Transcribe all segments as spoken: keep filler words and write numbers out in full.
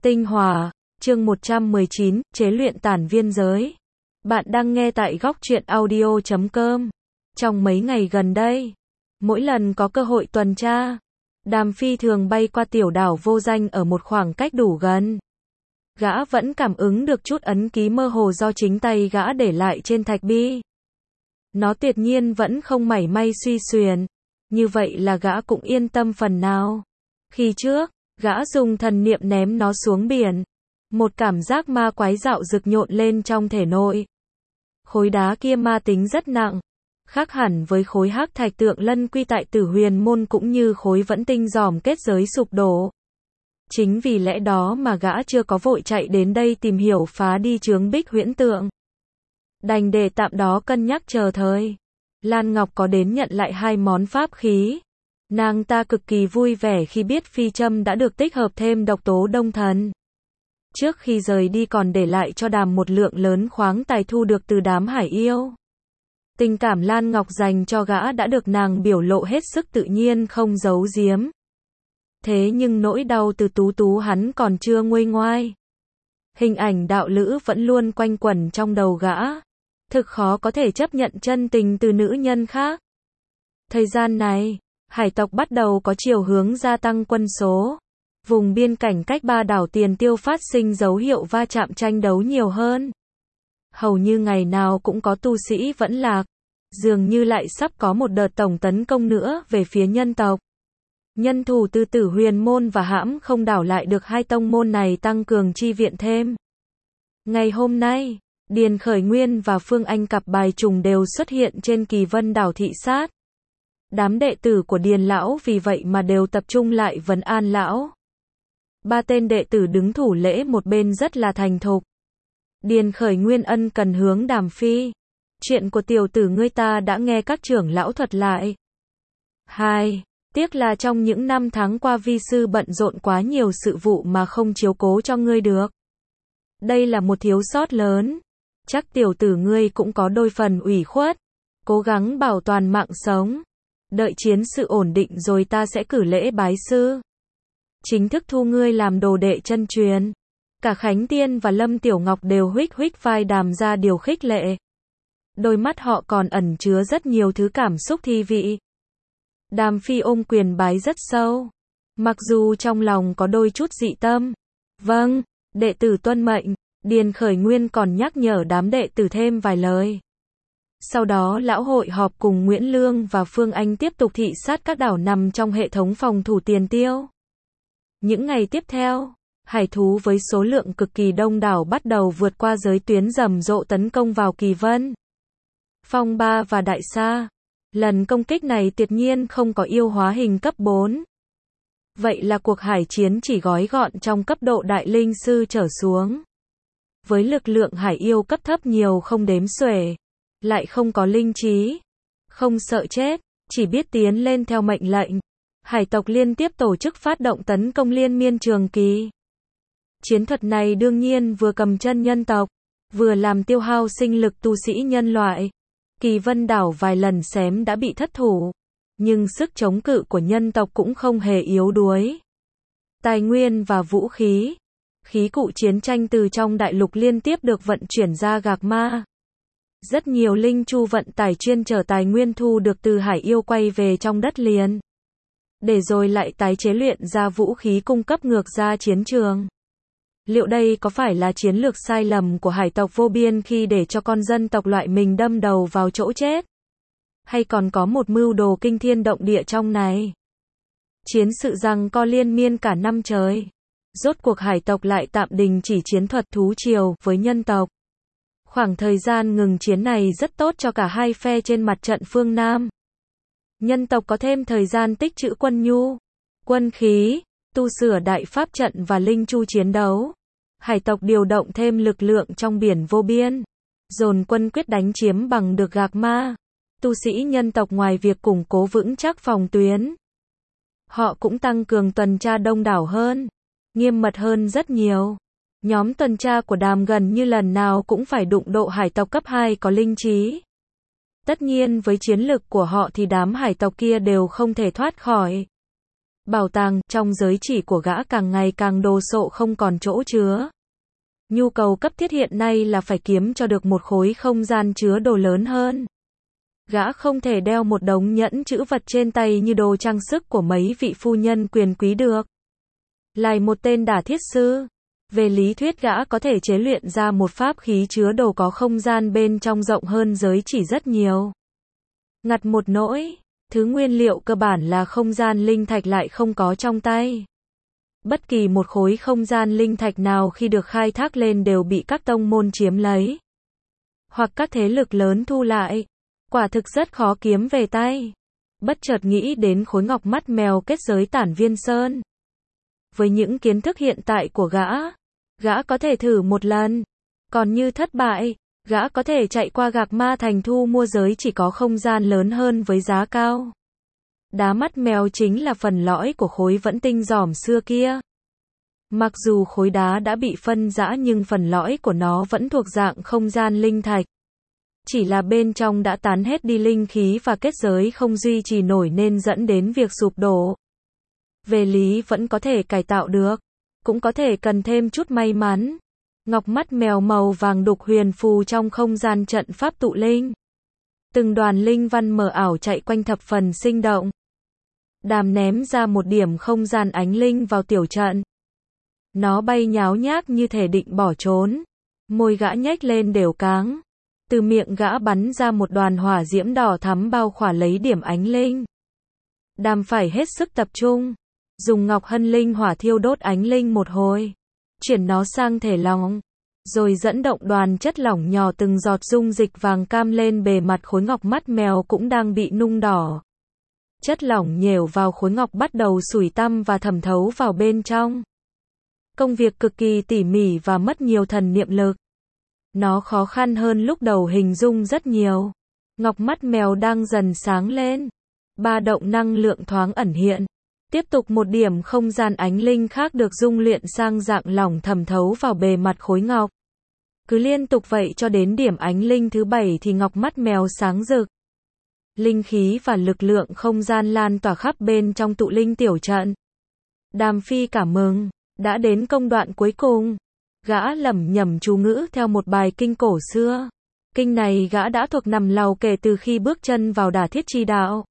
Tinh Hòa, chương một trăm mười chín, chế luyện tản viên giới. Bạn đang nghe tại góc truyện audio chấm com. Trong mấy ngày gần đây, mỗi lần có cơ hội tuần tra, Đàm Phi thường bay qua tiểu đảo vô danh ở một khoảng cách đủ gần. Gã vẫn cảm ứng được chút ấn ký mơ hồ do chính tay gã để lại trên thạch bi. Nó tuyệt nhiên vẫn không mảy may suy xuyển. Như vậy là gã cũng yên tâm phần nào. Khi trước, gã dùng thần niệm ném nó xuống biển. Một cảm giác ma quái dạo dực nhộn lên trong thể nội. Khối đá kia ma tính rất nặng. Khác hẳn với khối hắc thạch tượng lân quy tại Tử Huyền môn cũng như khối vẫn tinh giòm kết giới sụp đổ. Chính vì lẽ đó mà gã chưa có vội chạy đến đây tìm hiểu phá đi chướng bích huyễn tượng. Đành để tạm đó cân nhắc chờ thời. Lan Ngọc có đến nhận lại hai món pháp khí. Nàng ta cực kỳ vui vẻ khi biết phi châm đã được tích hợp thêm độc tố đông thần. Trước khi rời đi còn để lại cho Đàm một lượng lớn khoáng tài thu được từ đám hải yêu. Tình cảm Lan Ngọc dành cho gã đã được nàng biểu lộ hết sức tự nhiên không giấu giếm. Thế nhưng nỗi đau từ Tú Tú hắn còn chưa nguôi ngoai. Hình ảnh đạo lữ vẫn luôn quanh quẩn trong đầu gã. Thực khó có thể chấp nhận chân tình từ nữ nhân khác. Thời gian này, hải tộc bắt đầu có chiều hướng gia tăng quân số. Vùng biên cảnh cách ba đảo Tiền Tiêu phát sinh dấu hiệu va chạm tranh đấu nhiều hơn. Hầu như ngày nào cũng có tu sĩ vẫn lạc. Dường như lại sắp có một đợt tổng tấn công nữa về phía nhân tộc. Nhân thủ từ Tử Huyền môn và Hãm Không đảo lại được hai tông môn này tăng cường chi viện thêm. Ngày hôm nay, Điền Khởi Nguyên và Phương Anh cặp bài trùng đều xuất hiện trên Kỳ Vân đảo thị sát. Đám đệ tử của Điền lão vì vậy mà đều tập trung lại vấn an lão. Ba tên đệ tử đứng thủ lễ một bên rất là thành thục. Điền Khởi Nguyên ân cần hướng Đàm Phi. Chuyện của tiểu tử ngươi ta đã nghe các trưởng lão thuật lại. Hai, tiếc là trong những năm tháng qua vi sư bận rộn quá nhiều sự vụ mà không chiếu cố cho ngươi được. Đây là một thiếu sót lớn. Chắc tiểu tử ngươi cũng có đôi phần ủy khuất. Cố gắng bảo toàn mạng sống. Đợi chiến sự ổn định rồi ta sẽ cử lễ bái sư. Chính thức thu ngươi làm đồ đệ chân truyền. Cả Khánh Tiên và Lâm Tiểu Ngọc đều huých huých vai Đàm ra điều khích lệ. Đôi mắt họ còn ẩn chứa rất nhiều thứ cảm xúc thi vị. Đàm Phi ôm quyền bái rất sâu. Mặc dù trong lòng có đôi chút dị tâm. Vâng, đệ tử tuân mệnh. Điền Khởi Nguyên còn nhắc nhở đám đệ tử thêm vài lời. Sau đó lão hội họp cùng Nguyễn Lương và Phương Anh tiếp tục thị sát các đảo nằm trong hệ thống phòng thủ Tiền Tiêu. Những ngày tiếp theo, hải thú với số lượng cực kỳ đông đảo bắt đầu vượt qua giới tuyến rầm rộ tấn công vào Kỳ Vân, Phong Ba và Đại Sa. Lần công kích này tuyệt nhiên không có yêu hóa hình cấp bốn. Vậy là cuộc hải chiến chỉ gói gọn trong cấp độ đại linh sư trở xuống. Với lực lượng hải yêu cấp thấp nhiều không đếm xuể, lại không có linh trí, không sợ chết, chỉ biết tiến lên theo mệnh lệnh. Hải tộc liên tiếp tổ chức phát động tấn công liên miên trường kỳ. Chiến thuật này đương nhiên vừa cầm chân nhân tộc, vừa làm tiêu hao sinh lực tu sĩ nhân loại. Kỳ Vân đảo vài lần xém đã bị thất thủ, nhưng sức chống cự của nhân tộc cũng không hề yếu đuối. Tài nguyên và vũ khí, khí cụ chiến tranh từ trong đại lục liên tiếp được vận chuyển ra Gạc Ma. Rất nhiều linh chu vận tải chuyên chở tài nguyên thu được từ hải yêu quay về trong đất liền, để rồi lại tái chế luyện ra vũ khí cung cấp ngược ra chiến trường. Liệu đây có phải là chiến lược sai lầm của hải tộc vô biên khi để cho con dân tộc loại mình đâm đầu vào chỗ chết? Hay còn có một mưu đồ kinh thiên động địa trong này? Chiến sự giằng co liên miên cả năm trời. Rốt cuộc hải tộc lại tạm đình chỉ chiến thuật thú triều với nhân tộc. Khoảng thời gian ngừng chiến này rất tốt cho cả hai phe trên mặt trận phương Nam. Nhân tộc có thêm thời gian tích trữ quân nhu, quân khí, tu sửa đại pháp trận và linh chu chiến đấu. Hải tộc điều động thêm lực lượng trong biển vô biên, dồn quân quyết đánh chiếm bằng được Gạc Ma. Tu sĩ nhân tộc ngoài việc củng cố vững chắc phòng tuyến, họ cũng tăng cường tuần tra đông đảo hơn, nghiêm mật hơn rất nhiều. Nhóm tuần tra của Đàm gần như lần nào cũng phải đụng độ hải tộc cấp hai có linh trí. Tất nhiên với chiến lực của họ thì đám hải tộc kia đều không thể thoát khỏi. Bảo tàng trong giới chỉ của gã càng ngày càng đồ sộ không còn chỗ chứa. Nhu cầu cấp thiết hiện nay là phải kiếm cho được một khối không gian chứa đồ lớn hơn. Gã không thể đeo một đống nhẫn chữ vật trên tay như đồ trang sức của mấy vị phu nhân quyền quý được. Lại một tên đả thiết sư. Về lý thuyết gã có thể chế luyện ra một pháp khí chứa đồ có không gian bên trong rộng hơn giới chỉ rất nhiều. Ngặt một nỗi, thứ nguyên liệu cơ bản là không gian linh thạch lại không có trong tay. Bất kỳ một khối không gian linh thạch nào khi được khai thác lên đều bị các tông môn chiếm lấy. Hoặc các thế lực lớn thu lại. Quả thực rất khó kiếm về tay. Bất chợt nghĩ đến khối ngọc mắt mèo kết giới Tản Viên Sơn. Với những kiến thức hiện tại của gã, gã có thể thử một lần. Còn như thất bại, gã có thể chạy qua Gạc Ma Thành thu mua giới chỉ có không gian lớn hơn với giá cao. Đá mắt mèo chính là phần lõi của khối vẫn tinh giỏm xưa kia. Mặc dù khối đá đã bị phân rã nhưng phần lõi của nó vẫn thuộc dạng không gian linh thạch. Chỉ là bên trong đã tán hết đi linh khí và kết giới không duy trì nổi nên dẫn đến việc sụp đổ. Về lý vẫn có thể cải tạo được, cũng có thể cần thêm chút may mắn. Ngọc mắt mèo màu vàng đục huyền phù trong không gian trận pháp tụ linh. Từng đoàn linh văn mờ ảo chạy quanh thập phần sinh động. Đàm ném ra một điểm không gian ánh linh vào tiểu trận. Nó bay nháo nhác như thể định bỏ trốn. Môi gã nhếch lên đều cáng. Từ miệng gã bắn ra một đoàn hỏa diễm đỏ thắm bao khỏa lấy điểm ánh linh. Đàm phải hết sức tập trung. Dùng ngọc hân linh hỏa thiêu đốt ánh linh một hồi. Chuyển nó sang thể lỏng. Rồi dẫn động đoàn chất lỏng nhỏ từng giọt dung dịch vàng cam lên bề mặt khối ngọc mắt mèo cũng đang bị nung đỏ. Chất lỏng nhều vào khối ngọc bắt đầu sủi tăm và thẩm thấu vào bên trong. Công việc cực kỳ tỉ mỉ và mất nhiều thần niệm lực. Nó khó khăn hơn lúc đầu hình dung rất nhiều. Ngọc mắt mèo đang dần sáng lên. Ba động năng lượng thoáng ẩn hiện. Tiếp tục một điểm không gian ánh linh khác được dung luyện sang dạng lỏng thẩm thấu vào bề mặt khối ngọc. Cứ liên tục vậy cho đến điểm ánh linh thứ bảy thì ngọc mắt mèo sáng rực. Linh khí và lực lượng không gian lan tỏa khắp bên trong tụ linh tiểu trận. Đàm Phi cảm mừng, đã đến công đoạn cuối cùng. Gã lẩm nhẩm chú ngữ theo một bài kinh cổ xưa. Kinh này gã đã thuộc nằm lầu kể từ khi bước chân vào Đả Thiết Chi Đạo.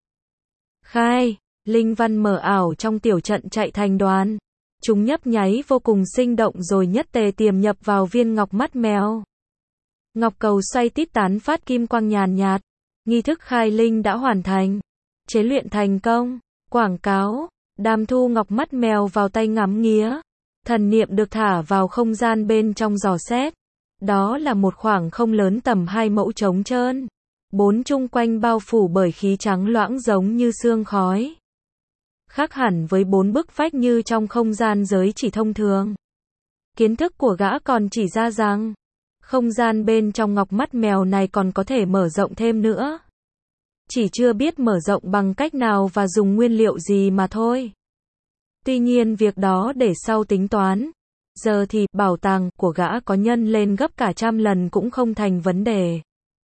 Khai, linh văn mờ ảo trong tiểu trận chạy thành đoàn. Chúng nhấp nháy vô cùng sinh động rồi nhất tề tiềm nhập vào viên ngọc mắt mèo. Ngọc cầu xoay tít tán phát kim quang nhàn nhạt. Nghi thức khai linh đã hoàn thành. Chế luyện thành công. Quảng cáo. Đàm thu ngọc mắt mèo vào tay ngắm nghía. Thần niệm được thả vào không gian bên trong dò xét. Đó là một khoảng không lớn tầm hai mẫu trống trơn. Bốn chung quanh bao phủ bởi khí trắng loãng giống như sương khói. Khác hẳn với bốn bức vách như trong không gian giới chỉ thông thường. Kiến thức của gã còn chỉ ra rằng, không gian bên trong ngọc mắt mèo này còn có thể mở rộng thêm nữa. Chỉ chưa biết mở rộng bằng cách nào và dùng nguyên liệu gì mà thôi. Tuy nhiên việc đó để sau tính toán. Giờ thì, bảo tàng của gã có nhân lên gấp cả trăm lần cũng không thành vấn đề.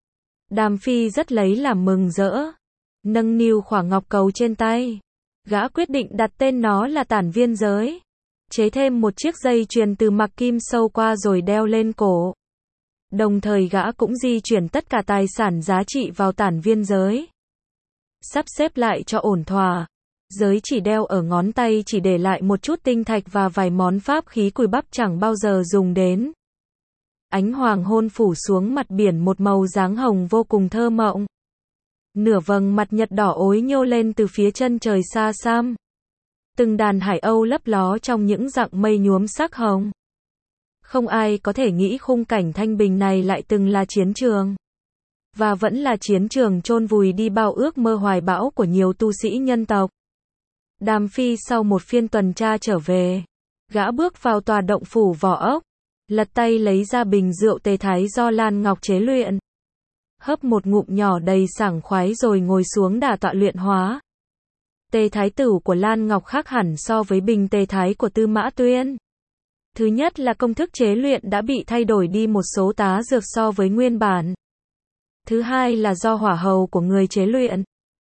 Đàm Phi rất lấy làm mừng rỡ. Nâng niu khỏa ngọc cầu trên tay. Gã quyết định đặt tên nó là Tản Viên Giới. Chế thêm một chiếc dây chuyền từ mặc kim sâu qua rồi đeo lên cổ. Đồng thời gã cũng di chuyển tất cả tài sản giá trị vào Tản Viên Giới. Sắp xếp lại cho ổn thỏa. Giới chỉ đeo ở ngón tay chỉ để lại một chút tinh thạch và vài món pháp khí cùi bắp chẳng bao giờ dùng đến. Ánh hoàng hôn phủ xuống mặt biển một màu dáng hồng vô cùng thơ mộng. Nửa vầng mặt nhật đỏ ối nhô lên từ phía chân trời xa xăm. Từng đàn hải âu lấp ló trong những dặng mây nhuốm sắc hồng. Không ai có thể nghĩ khung cảnh thanh bình này lại từng là chiến trường. Và vẫn là chiến trường chôn vùi đi bao ước mơ hoài bão của nhiều tu sĩ nhân tộc. Đàm Phi sau một phiên tuần tra trở về. Gã bước vào tòa động phủ vỏ ốc. Lật tay lấy ra bình rượu tề thái do Lan Ngọc chế luyện. Hớp một ngụm nhỏ đầy sảng khoái rồi ngồi xuống đả tọa luyện hóa. Tề thái tử của Lan Ngọc khác hẳn so với bình tề thái của Tư Mã Tuyên. Thứ nhất là công thức chế luyện đã bị thay đổi đi một số tá dược so với nguyên bản. Thứ hai là do hỏa hầu của người chế luyện.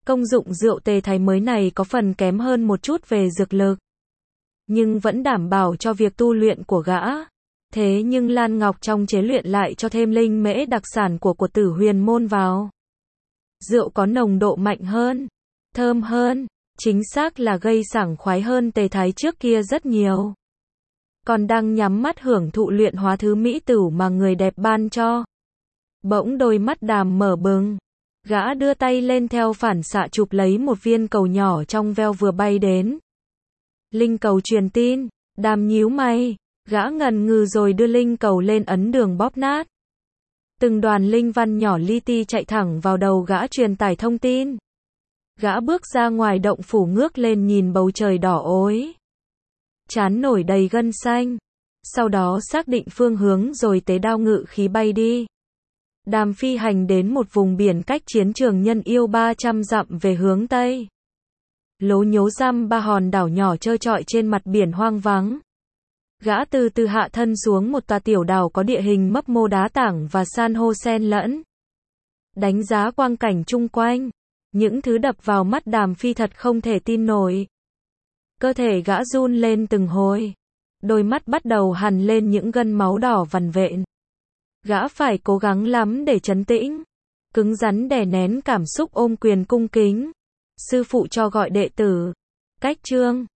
Công dụng rượu tề thái mới này có phần kém hơn một chút về dược lực, nhưng vẫn đảm bảo cho việc tu luyện của gã. Thế nhưng Lan Ngọc trong chế luyện lại cho thêm linh mễ đặc sản của của Tử Huyền môn vào. Rượu có nồng độ mạnh hơn, thơm hơn, chính xác là gây sảng khoái hơn tề thái trước kia rất nhiều. Còn đang nhắm mắt hưởng thụ luyện hóa thứ mỹ tửu mà người đẹp ban cho. Bỗng đôi mắt Đàm mở bừng. Gã đưa tay lên theo phản xạ chụp lấy một viên cầu nhỏ trong veo vừa bay đến. Linh cầu truyền tin. Đàm nhíu mày. Gã ngần ngừ rồi đưa linh cầu lên ấn đường bóp nát. Từng đoàn linh văn nhỏ li ti chạy thẳng vào đầu gã truyền tải thông tin. Gã bước ra ngoài động phủ ngước lên nhìn bầu trời đỏ ối. Trán nổi đầy gân xanh. Sau đó xác định phương hướng rồi tế đao ngự khí bay đi. Đàm phi hành đến một vùng biển cách chiến trường Nhân Yêu ba trăm dặm về hướng Tây. Lố nhố răm ba hòn đảo nhỏ trơ trọi trên mặt biển hoang vắng. Gã từ từ hạ thân xuống một tòa tiểu đảo có địa hình mấp mô đá tảng và san hô xen lẫn. Đánh giá quang cảnh chung quanh. Những thứ đập vào mắt Đàm phi thật không thể tin nổi. Cơ thể gã run lên từng hồi. Đôi mắt bắt đầu hằn lên những gân máu đỏ vằn vện. Gã phải cố gắng lắm để trấn tĩnh. Cứng rắn đè nén cảm xúc ôm quyền cung kính. Sư phụ cho gọi đệ tử. Cách chương.